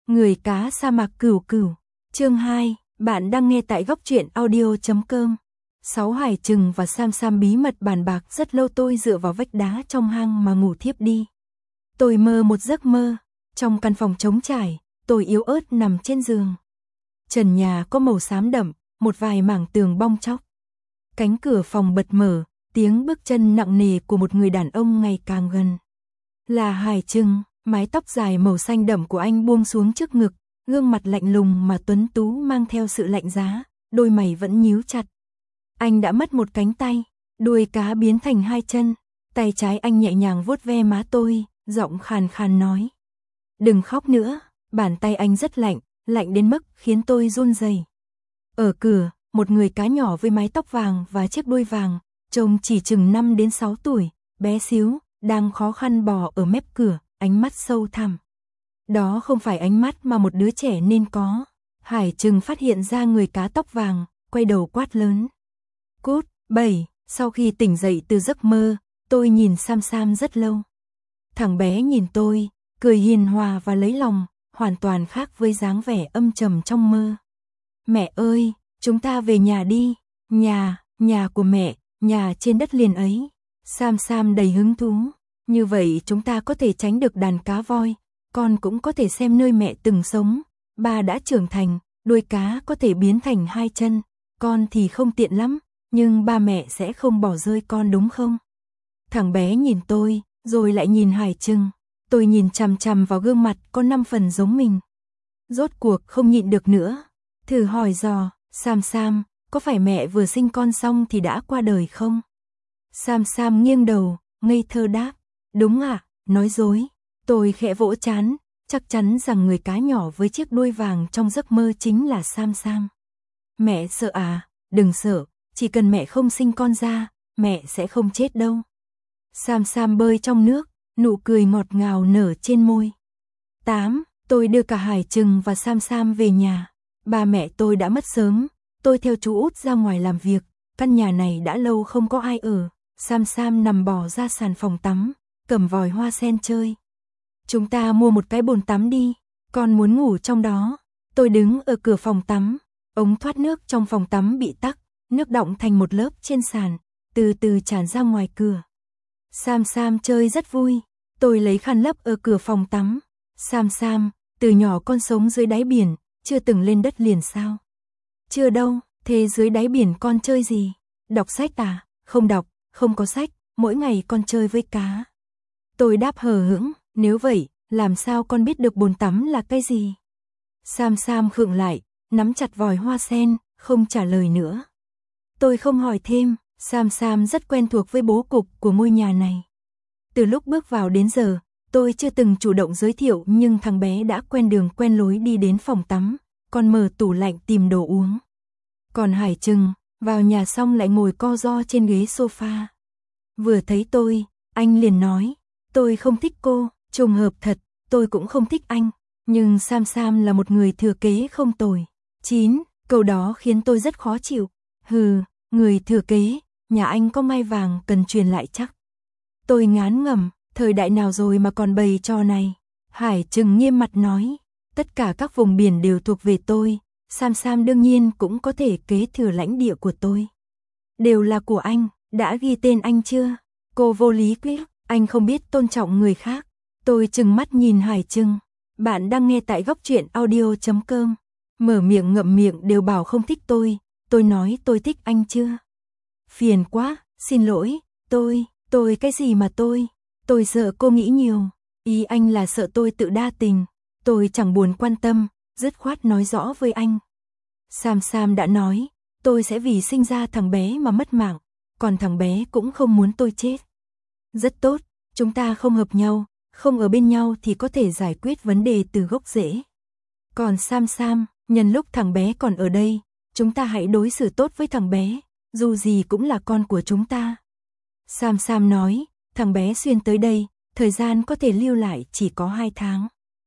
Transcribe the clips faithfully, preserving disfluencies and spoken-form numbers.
Người cá sa mạc cửu cửu. Chương hai, bạn đang nghe tại góc truyện audio chấm com. Sáu Hải Trừng và Sam Sam bí mật bàn bạc rất lâu. Tôi dựa vào vách đá trong hang mà ngủ thiếp đi. Tôi mơ một giấc mơ, trong căn phòng trống trải, tôi yếu ớt nằm trên giường. Trần nhà có màu xám đậm, một vài mảng tường bong tróc. Cánh cửa phòng bật mở, tiếng bước chân nặng nề của một người đàn ông ngày càng gần. Là Hải Trừng, mái tóc dài màu xanh đậm của anh buông xuống trước ngực, gương mặt lạnh lùng mà tuấn tú mang theo sự lạnh giá, đôi mày vẫn nhíu chặt. Anh đã mất một cánh tay, đuôi cá biến thành hai chân, tay trái anh nhẹ nhàng vuốt ve má tôi, giọng khàn khàn nói: "Đừng khóc nữa." Bàn tay anh rất lạnh, lạnh đến mức khiến tôi run rẩy. Ở cửa, một người cá nhỏ với mái tóc vàng và chiếc đuôi vàng, trông chỉ chừng năm đến sáu tuổi, bé xíu, đang khó khăn bò ở mép cửa, ánh mắt sâu thẳm. Đó không phải ánh mắt mà một đứa trẻ nên có. Hải Trừng phát hiện ra người cá tóc vàng, quay đầu quát lớn: "Cút!" Bảy, sau khi tỉnh dậy từ giấc mơ, tôi nhìn Sam Sam rất lâu. Thằng bé nhìn tôi, cười hiền hòa và lấy lòng, hoàn toàn khác với dáng vẻ âm trầm trong mơ. "Mẹ ơi, chúng ta về nhà đi." "Nhà, nhà của mẹ, nhà trên đất liền ấy." Sam Sam đầy hứng thú. "Như vậy chúng ta có thể tránh được đàn cá voi, con cũng có thể xem nơi mẹ từng sống. Ba đã trưởng thành, đuôi cá có thể biến thành hai chân, con thì không tiện lắm, nhưng ba mẹ sẽ không bỏ rơi con đúng không?" Thằng bé nhìn tôi, rồi lại nhìn Hải Trừng. Tôi nhìn chằm chằm vào gương mặt có năm phần giống mình. Rốt cuộc không nhịn được nữa, thử hỏi dò: "Sam Sam, có phải mẹ vừa sinh con xong thì đã qua đời không?" Sam Sam nghiêng đầu, ngây thơ đáp: "Đúng ạ." Nói dối. Tôi khẽ vỗ trán, chắc chắn rằng người cá nhỏ với chiếc đuôi vàng trong giấc mơ chính là Sam Sam. "Mẹ sợ à?" "Đừng sợ, chỉ cần mẹ không sinh con ra, mẹ sẽ không chết đâu." Sam Sam bơi trong nước, nụ cười ngọt ngào nở trên môi. Tám, tôi đưa cả Hải Trừng và Sam Sam về nhà. Ba mẹ tôi đã mất sớm, tôi theo chú út ra ngoài làm việc, căn nhà này đã lâu không có ai ở. Sam Sam nằm bò ra sàn phòng tắm, cầm vòi hoa sen chơi. "Chúng ta mua một cái bồn tắm đi, con muốn ngủ trong đó." Tôi đứng ở cửa phòng tắm, ống thoát nước trong phòng tắm bị tắc, nước đọng thành một lớp trên sàn, từ từ tràn ra ngoài cửa. Sam Sam chơi rất vui, tôi lấy khăn lấp ở cửa phòng tắm. "Sam Sam, từ nhỏ con sống dưới đáy biển, chưa từng lên đất liền sao?" "Chưa đâu." "Thế dưới đáy biển con chơi gì?" "Đọc sách à?" "Không đọc, không có sách, mỗi ngày con chơi với cá." Tôi đáp hờ hững: "Nếu vậy, làm sao con biết được bồn tắm là cái gì?" Sam Sam khựng lại, nắm chặt vòi hoa sen, không trả lời nữa. Tôi không hỏi thêm, Sam Sam rất quen thuộc với bố cục của ngôi nhà này. Từ lúc bước vào đến giờ, tôi chưa từng chủ động giới thiệu, nhưng thằng bé đã quen đường quen lối đi đến phòng tắm, còn mở tủ lạnh tìm đồ uống. Còn Hải Trừng, vào nhà xong lại ngồi co ro trên ghế sofa. Vừa thấy tôi, anh liền nói: "Tôi không thích cô." Trùng hợp thật, tôi cũng không thích anh, nhưng Sam Sam là một người thừa kế không tồi. Chín, câu đó khiến tôi rất khó chịu. "Hừ, người thừa kế, nhà anh có mai vàng cần truyền lại chắc." Tôi ngán ngẩm, thời đại nào rồi mà còn bày trò này. Hải Trừng nghiêm mặt nói: "Tất cả các vùng biển đều thuộc về tôi, Sam Sam đương nhiên cũng có thể kế thừa lãnh địa của tôi." "Đều là của anh, đã ghi tên anh chưa?" Cô vô lý quyết, anh không biết tôn trọng người khác. Tôi trừng mắt nhìn Hải Trừng. Bạn đang nghe tại góc truyện audio chấm com. Mở miệng ngậm miệng đều bảo không thích tôi, tôi nói tôi thích anh chưa? Phiền quá, xin lỗi, tôi, tôi cái gì mà tôi, tôi sợ cô nghĩ nhiều, ý anh là sợ tôi tự đa tình, tôi chẳng buồn quan tâm, dứt khoát nói rõ với anh. Sam Sam đã nói, tôi sẽ vì sinh ra thằng bé mà mất mạng, còn thằng bé cũng không muốn tôi chết. Rất tốt, chúng ta không hợp nhau, không ở bên nhau thì có thể giải quyết vấn đề từ gốc rễ. Còn Sam Sam, nhân lúc thằng bé còn ở đây, chúng ta hãy đối xử tốt với thằng bé, dù gì cũng là con của chúng ta. Sam Sam nói, thằng bé xuyên tới đây, thời gian có thể lưu lại chỉ có hai tháng.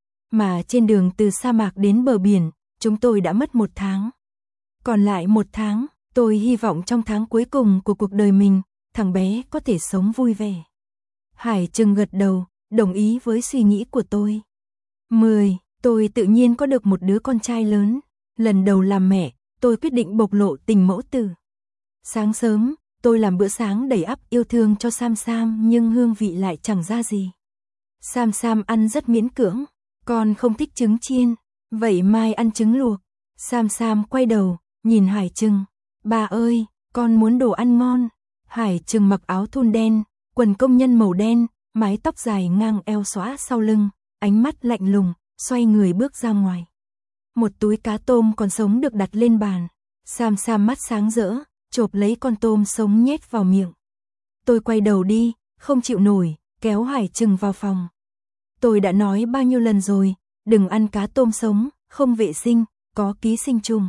Mà trên đường từ sa mạc đến bờ biển, chúng tôi đã mất một tháng. Còn lại một tháng, tôi hy vọng trong tháng cuối cùng của cuộc đời mình, thằng bé có thể sống vui vẻ. Hải Trừng gật đầu, đồng ý với suy nghĩ của tôi. mười. Tôi tự nhiên có được một đứa con trai lớn. Lần đầu làm mẹ, tôi quyết định bộc lộ tình mẫu tử. Sáng sớm, tôi làm bữa sáng đầy ắp yêu thương cho Sam Sam nhưng hương vị lại chẳng ra gì. Sam Sam ăn rất miễn cưỡng, con không thích trứng chiên, vậy mai ăn trứng luộc. Sam Sam quay đầu, nhìn Hải Trừng. Bà ơi, con muốn đồ ăn ngon. Hải Trừng mặc áo thun đen, quần công nhân màu đen, mái tóc dài ngang eo xõa sau lưng, ánh mắt lạnh lùng, xoay người bước ra ngoài. Một túi cá tôm còn sống được đặt lên bàn. Sam Sam mắt sáng rỡ, chộp lấy con tôm sống nhét vào miệng. Tôi quay đầu đi, không chịu nổi, kéo Hải Trừng vào phòng. Tôi đã nói bao nhiêu lần rồi, đừng ăn cá tôm sống, không vệ sinh, có ký sinh trùng.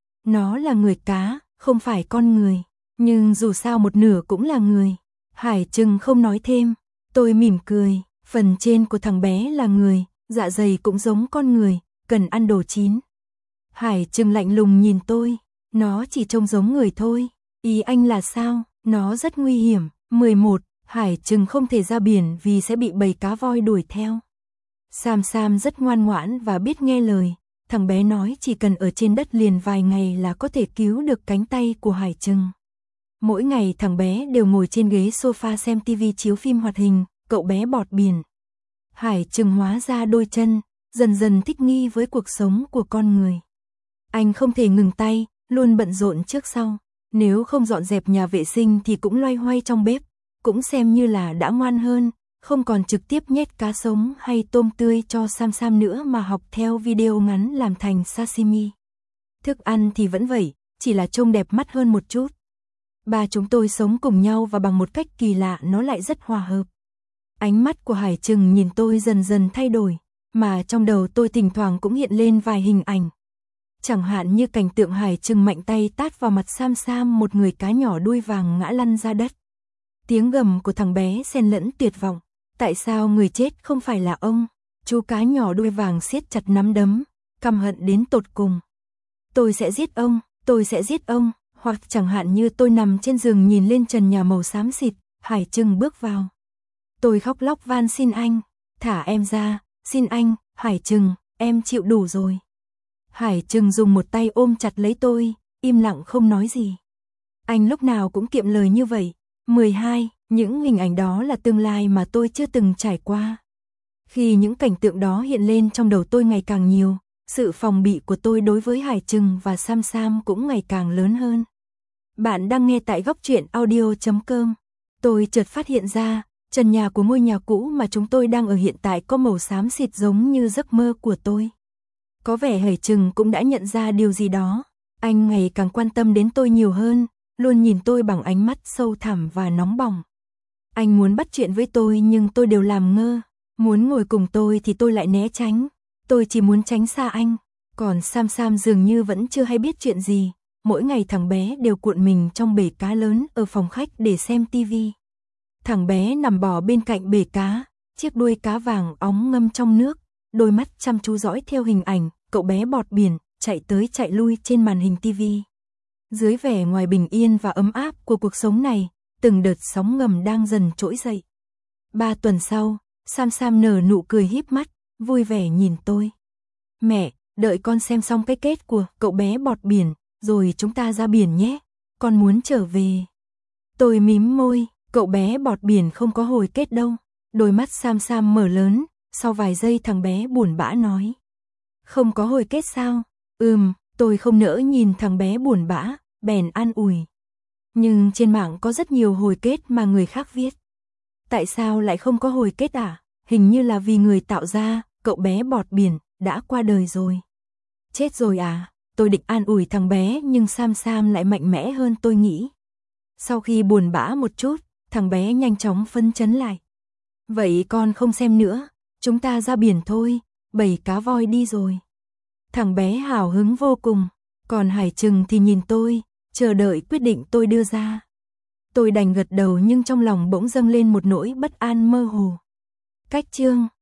Nó là người cá, không phải con người, nhưng dù sao một nửa cũng là người. Hải Trừng không nói thêm, tôi mỉm cười, phần trên của thằng bé là người, dạ dày cũng giống con người, cần ăn đồ chín. Hải Trừng lạnh lùng nhìn tôi, nó chỉ trông giống người thôi, ý anh là sao, nó rất nguy hiểm. mười một, Hải Trừng không thể ra biển vì sẽ bị bầy cá voi đuổi theo. Sam Sam rất ngoan ngoãn và biết nghe lời, thằng bé nói chỉ cần ở trên đất liền vài ngày là có thể cứu được cánh tay của Hải Trừng. Mỗi ngày thằng bé đều ngồi trên ghế sofa xem tivi chiếu phim hoạt hình, cậu bé bọt biển. Hải Trừng hóa ra đôi chân, dần dần thích nghi với cuộc sống của con người. Anh không thể ngừng tay, luôn bận rộn trước sau. Nếu không dọn dẹp nhà vệ sinh thì cũng loay hoay trong bếp, cũng xem như là đã ngoan hơn, không còn trực tiếp nhét cá sống hay tôm tươi cho Sam Sam nữa mà học theo video ngắn làm thành sashimi. Thức ăn thì vẫn vậy, chỉ là trông đẹp mắt hơn một chút. Ba chúng tôi sống cùng nhau và bằng một cách kỳ lạ nó lại rất hòa hợp. Ánh mắt của Hải Trừng nhìn tôi dần dần thay đổi, mà trong đầu tôi thỉnh thoảng cũng hiện lên vài hình ảnh. Chẳng hạn như cảnh tượng Hải Trừng mạnh tay tát vào mặt Sam Sam một người cá nhỏ đuôi vàng ngã lăn ra đất. Tiếng gầm của thằng bé xen lẫn tuyệt vọng. Tại sao người chết không phải là ông? Chú cá nhỏ đuôi vàng siết chặt nắm đấm, căm hận đến tột cùng. Tôi sẽ giết ông, tôi sẽ giết ông. Hoặc chẳng hạn như tôi nằm trên giường nhìn lên trần nhà màu xám xịt, Hải Trừng bước vào. Tôi khóc lóc van xin anh, thả em ra, xin anh, Hải Trừng, em chịu đủ rồi. Hải Trừng dùng một tay ôm chặt lấy tôi, im lặng không nói gì. Anh lúc nào cũng kiệm lời như vậy. mười hai, những hình ảnh đó là tương lai mà tôi chưa từng trải qua. Khi những cảnh tượng đó hiện lên trong đầu tôi ngày càng nhiều, sự phòng bị của tôi đối với Hải Trừng và Sam Sam cũng ngày càng lớn hơn. Bạn đang nghe tại góc truyện audio chấm com. Tôi chợt phát hiện ra, trần nhà của ngôi nhà cũ mà chúng tôi đang ở hiện tại có màu xám xịt giống như giấc mơ của tôi. Có vẻ Hải Trừng cũng đã nhận ra điều gì đó. Anh ngày càng quan tâm đến tôi nhiều hơn, luôn nhìn tôi bằng ánh mắt sâu thẳm và nóng bỏng. Anh muốn bắt chuyện với tôi nhưng tôi đều làm ngơ. Muốn ngồi cùng tôi thì tôi lại né tránh. Tôi chỉ muốn tránh xa anh. Còn Sam Sam dường như vẫn chưa hay biết chuyện gì. Mỗi ngày thằng bé đều cuộn mình trong bể cá lớn ở phòng khách để xem tivi. Thằng bé nằm bò bên cạnh bể cá, chiếc đuôi cá vàng óng ngâm trong nước, đôi mắt chăm chú dõi theo hình ảnh, cậu bé bọt biển, chạy tới chạy lui trên màn hình tivi. Dưới vẻ ngoài bình yên và ấm áp của cuộc sống này, từng đợt sóng ngầm đang dần trỗi dậy. Ba tuần sau, Sam Sam nở nụ cười híp mắt, vui vẻ nhìn tôi. Mẹ, đợi con xem xong cái kết của cậu bé bọt biển, rồi chúng ta ra biển nhé, con muốn trở về. Tôi mím môi, cậu bé bọt biển không có hồi kết đâu. Đôi mắt Sam Sam mở lớn, sau vài giây thằng bé buồn bã nói. Không có hồi kết sao? Ừm, tôi không nỡ nhìn thằng bé buồn bã, bèn an ủi. Nhưng trên mạng có rất nhiều hồi kết mà người khác viết. Tại sao lại không có hồi kết à? Hình như là vì người tạo ra, cậu bé bọt biển, đã qua đời rồi. Chết rồi à? Tôi định an ủi thằng bé nhưng Sam Sam lại mạnh mẽ hơn tôi nghĩ. Sau khi buồn bã một chút, thằng bé nhanh chóng phấn chấn lại. Vậy con không xem nữa, chúng ta ra biển thôi, bầy cá voi đi rồi. Thằng bé hào hứng vô cùng, còn Hải Trừng thì nhìn tôi, chờ đợi quyết định tôi đưa ra. Tôi đành gật đầu nhưng trong lòng bỗng dâng lên một nỗi bất an mơ hồ. Cách chương